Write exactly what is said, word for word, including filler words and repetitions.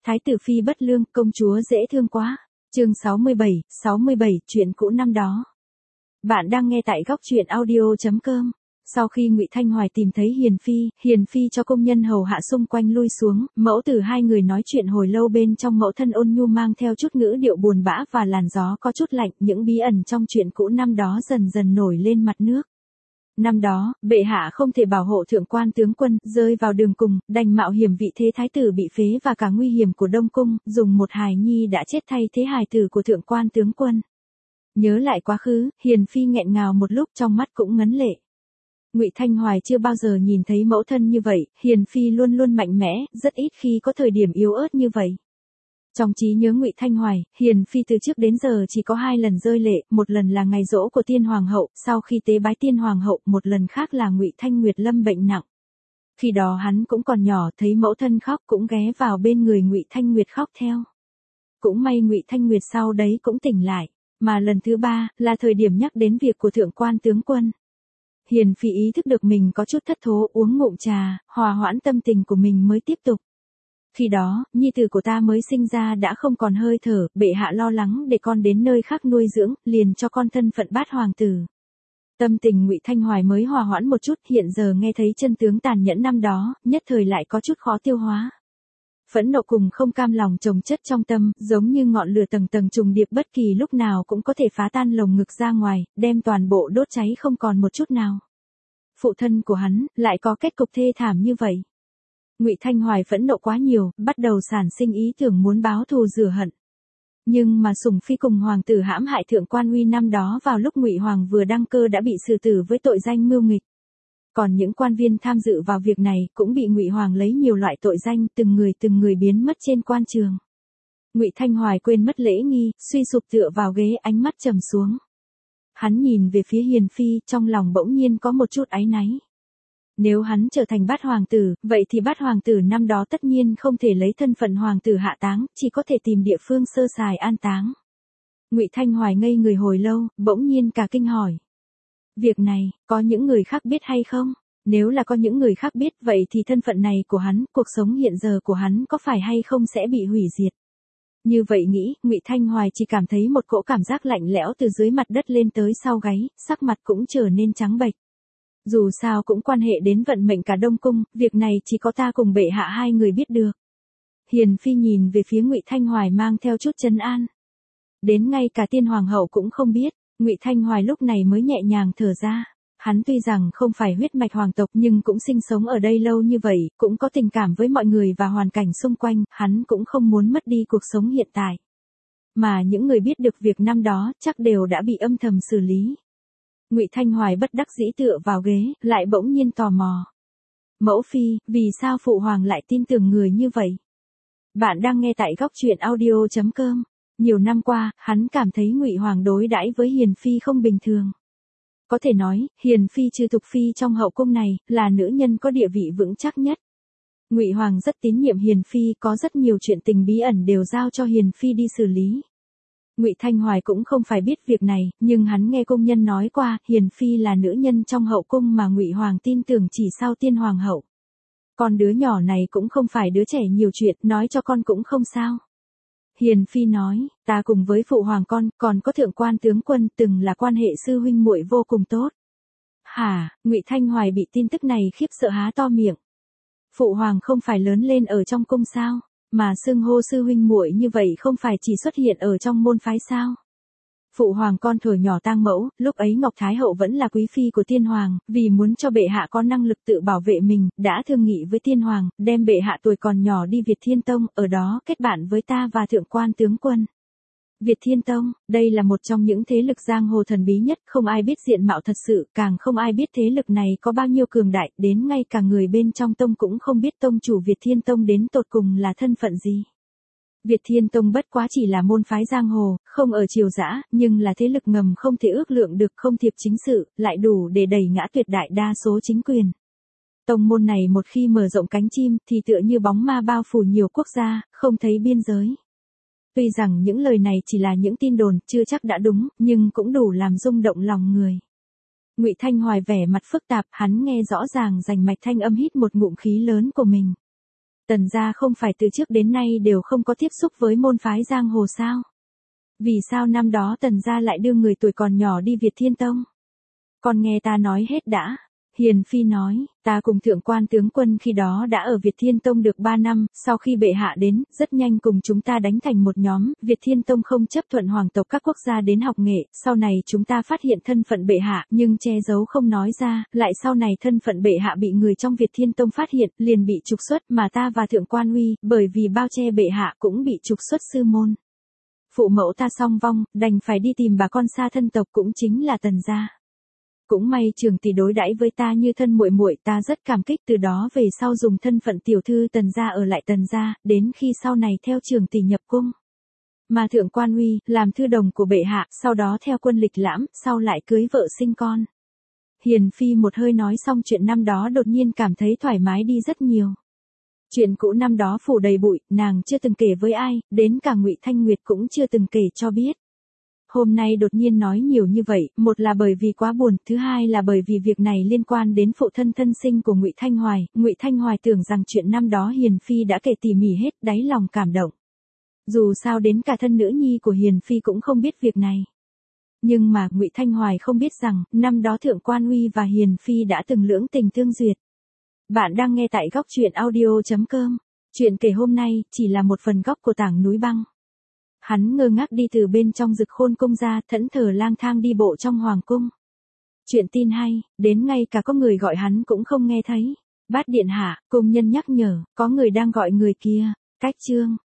Thái tử phi bất lương, công chúa dễ thương quá. Chương sáu mươi bảy, sáu mươi bảy, chuyện cũ năm đó. Bạn đang nghe tại góc truyện audio chấm com. Sau khi Ngụy Thanh Hoài tìm thấy Hiền Phi, Hiền Phi cho công nhân hầu hạ xung quanh lui xuống, mẫu tử hai người nói chuyện hồi lâu bên trong mẫu thân ôn nhu mang theo chút ngữ điệu buồn bã và làn gió có chút lạnh, những bí ẩn trong chuyện cũ năm đó dần dần nổi lên mặt nước. Năm đó, bệ hạ không thể bảo hộ thượng quan tướng quân, rơi vào đường cùng, đành mạo hiểm vị thế thái tử bị phế và cả nguy hiểm của Đông Cung, dùng một hài nhi đã chết thay thế hài tử của thượng quan tướng quân. Nhớ lại quá khứ, Hiền Phi nghẹn ngào một lúc, trong mắt cũng ngấn lệ. Ngụy Thanh Hoài chưa bao giờ nhìn thấy mẫu thân như vậy, Hiền Phi luôn luôn mạnh mẽ, rất ít khi có thời điểm yếu ớt như vậy. Trong trí nhớ Ngụy Thanh Hoài, Hiền Phi từ trước đến giờ chỉ có hai lần rơi lệ, một lần là ngày giỗ của Tiên Hoàng hậu, sau khi tế bái Tiên Hoàng hậu, một lần khác là Ngụy Thanh Nguyệt lâm bệnh nặng. Khi đó hắn cũng còn nhỏ, thấy mẫu thân khóc cũng ghé vào bên người Ngụy Thanh Nguyệt khóc theo. Cũng may Ngụy Thanh Nguyệt sau đấy cũng tỉnh lại, mà lần thứ ba là thời điểm nhắc đến việc của thượng quan tướng quân. Hiền Phi ý thức được mình có chút thất thố, uống ngụm trà, hòa hoãn tâm tình của mình mới tiếp tục. Khi đó, nhi tử của ta mới sinh ra đã không còn hơi thở, bệ hạ lo lắng để con đến nơi khác nuôi dưỡng, liền cho con thân phận bát hoàng tử. Tâm tình Ngụy Thanh Hoài mới hòa hoãn một chút, hiện giờ nghe thấy chân tướng tàn nhẫn năm đó, nhất thời lại có chút khó tiêu hóa. Phẫn nộ cùng không cam lòng chồng chất trong tâm, giống như ngọn lửa tầng tầng trùng điệp, bất kỳ lúc nào cũng có thể phá tan lồng ngực ra ngoài, đem toàn bộ đốt cháy không còn một chút nào. Phụ thân của hắn lại có kết cục thê thảm như vậy. Ngụy Thanh Hoài phẫn nộ quá nhiều, bắt đầu sản sinh ý tưởng muốn báo thù rửa hận. Nhưng mà Sủng Phi cùng hoàng tử hãm hại thượng quan Uy năm đó vào lúc Ngụy Hoàng vừa đăng cơ đã bị xử tử với tội danh mưu nghịch. Còn những quan viên tham dự vào việc này cũng bị Ngụy Hoàng lấy nhiều loại tội danh, từng người từng người biến mất trên quan trường. Ngụy Thanh Hoài quên mất lễ nghi, suy sụp tựa vào ghế, ánh mắt trầm xuống. Hắn nhìn về phía Hiền Phi, trong lòng bỗng nhiên có một chút áy náy. Nếu hắn trở thành bát hoàng tử, vậy thì bát hoàng tử năm đó tất nhiên không thể lấy thân phận hoàng tử hạ táng, chỉ có thể tìm địa phương sơ sài an táng. Ngụy Thanh Hoài ngây người hồi lâu, bỗng nhiên cả kinh hỏi. Việc này, có những người khác biết hay không? Nếu là có những người khác biết, vậy thì thân phận này của hắn, cuộc sống hiện giờ của hắn có phải hay không sẽ bị hủy diệt? Như vậy nghĩ, Ngụy Thanh Hoài chỉ cảm thấy một cỗ cảm giác lạnh lẽo từ dưới mặt đất lên tới sau gáy, sắc mặt cũng trở nên trắng bệch. Dù sao cũng quan hệ đến vận mệnh cả Đông Cung, việc này chỉ có ta cùng bệ hạ hai người biết được. Hiền Phi nhìn về phía Ngụy Thanh Hoài mang theo chút trấn an. Đến ngay cả Tiên Hoàng hậu cũng không biết, Ngụy Thanh Hoài lúc này mới nhẹ nhàng thở ra. Hắn tuy rằng không phải huyết mạch hoàng tộc nhưng cũng sinh sống ở đây lâu như vậy, cũng có tình cảm với mọi người và hoàn cảnh xung quanh, hắn cũng không muốn mất đi cuộc sống hiện tại. Mà những người biết được việc năm đó chắc đều đã bị âm thầm xử lý. Ngụy Thanh Hoài bất đắc dĩ tựa vào ghế, lại bỗng nhiên tò mò. Mẫu phi, vì sao phụ hoàng lại tin tưởng người như vậy? Bạn đang nghe tại góc truyện audio chấm com. Nhiều năm qua, hắn cảm thấy Ngụy Hoàng đối đãi với Hiền Phi không bình thường. Có thể nói, Hiền Phi trừ Thục Phi trong hậu cung này, là nữ nhân có địa vị vững chắc nhất. Ngụy Hoàng rất tín nhiệm Hiền Phi, có rất nhiều chuyện tình bí ẩn đều giao cho Hiền Phi đi xử lý. Ngụy Thanh Hoài cũng không phải biết việc này, nhưng hắn nghe công nhân nói qua, Hiền Phi là nữ nhân trong hậu cung mà Ngụy Hoàng tin tưởng chỉ sau Tiên Hoàng hậu. Con đứa nhỏ này cũng không phải đứa trẻ nhiều chuyện, nói cho con cũng không sao. Hiền Phi nói, ta cùng với phụ hoàng con, còn có thượng quan tướng quân từng là quan hệ sư huynh muội vô cùng tốt. Hả? Ngụy Thanh Hoài bị tin tức này khiếp sợ há to miệng. Phụ hoàng không phải lớn lên ở trong cung sao? Mà xưng hô sư huynh muội như vậy không phải chỉ xuất hiện ở trong môn phái sao? Phụ hoàng con thuở nhỏ tang mẫu, lúc ấy Ngọc Thái hậu vẫn là quý phi của Tiên Hoàng, vì muốn cho bệ hạ có năng lực tự bảo vệ mình, đã thương nghị với Tiên Hoàng, đem bệ hạ tuổi còn nhỏ đi Việt Thiên Tông, ở đó kết bạn với ta và thượng quan tướng quân. Việt Thiên Tông, đây là một trong những thế lực giang hồ thần bí nhất, không ai biết diện mạo thật sự, càng không ai biết thế lực này có bao nhiêu cường đại, đến ngay cả người bên trong tông cũng không biết tông chủ Việt Thiên Tông đến tột cùng là thân phận gì. Việt Thiên Tông bất quá chỉ là môn phái giang hồ, không ở triều dã, nhưng là thế lực ngầm không thể ước lượng được, không thiệp chính sự, lại đủ để đẩy ngã tuyệt đại đa số chính quyền. Tông môn này một khi mở rộng cánh chim thì tựa như bóng ma bao phủ nhiều quốc gia, không thấy biên giới. Tuy rằng những lời này chỉ là những tin đồn, chưa chắc đã đúng, nhưng cũng đủ làm rung động lòng người. Ngụy Thanh Hoài vẻ mặt phức tạp, hắn nghe rõ ràng rành mạch thanh âm hít một ngụm khí lớn của mình. Tần gia không phải từ trước đến nay đều không có tiếp xúc với môn phái giang hồ sao? Vì sao năm đó tần gia lại đưa người tuổi còn nhỏ đi Việt Thiên Tông? Con nghe ta nói hết đã. Hiền Phi nói, ta cùng thượng quan tướng quân khi đó đã ở Việt Thiên Tông được ba năm, sau khi bệ hạ đến, rất nhanh cùng chúng ta đánh thành một nhóm, Việt Thiên Tông không chấp thuận hoàng tộc các quốc gia đến học nghệ, sau này chúng ta phát hiện thân phận bệ hạ, nhưng che giấu không nói ra, lại sau này thân phận bệ hạ bị người trong Việt Thiên Tông phát hiện, liền bị trục xuất, mà ta và thượng quan uy, bởi vì bao che bệ hạ cũng bị trục xuất sư môn. Phụ mẫu ta song vong, đành phải đi tìm bà con xa thân tộc cũng chính là Tần gia. Cũng may Trường tỷ đối đãi với ta như thân muội muội, ta rất cảm kích, từ đó về sau dùng thân phận tiểu thư Tần gia ở lại Tần gia, đến khi sau này theo Trường tỷ nhập cung. Mà thượng quan uy, làm thư đồng của bệ hạ, sau đó theo quân lịch lãm, sau lại cưới vợ sinh con. Hiền Phi một hơi nói xong chuyện năm đó đột nhiên cảm thấy thoải mái đi rất nhiều. Chuyện cũ năm đó phủ đầy bụi, nàng chưa từng kể với ai, đến cả Ngụy Thanh Nguyệt cũng chưa từng kể cho biết. Hôm nay đột nhiên nói nhiều như vậy, một là bởi vì quá buồn, thứ hai là bởi vì việc này liên quan đến phụ thân thân sinh của Ngụy Thanh Hoài. Ngụy Thanh Hoài tưởng rằng chuyện năm đó Hiền Phi đã kể tỉ mỉ hết, đáy lòng cảm động. Dù sao đến cả thân nữ nhi của Hiền Phi cũng không biết việc này. Nhưng mà Ngụy Thanh Hoài không biết rằng, năm đó thượng quan uy và Hiền Phi đã từng lưỡng tình tương duyệt. Bạn đang nghe tại góc truyện audio chấm com. Chuyện kể hôm nay chỉ là một phần góc của tảng núi băng. Hắn ngơ ngác đi từ bên trong Dực Khôn cung ra, thẫn thờ lang thang đi bộ trong hoàng cung. Chuyện tin hay, đến ngay cả có người gọi hắn cũng không nghe thấy. Bát điện hạ, cung nhân nhắc nhở, có người đang gọi người kia. Cách chương.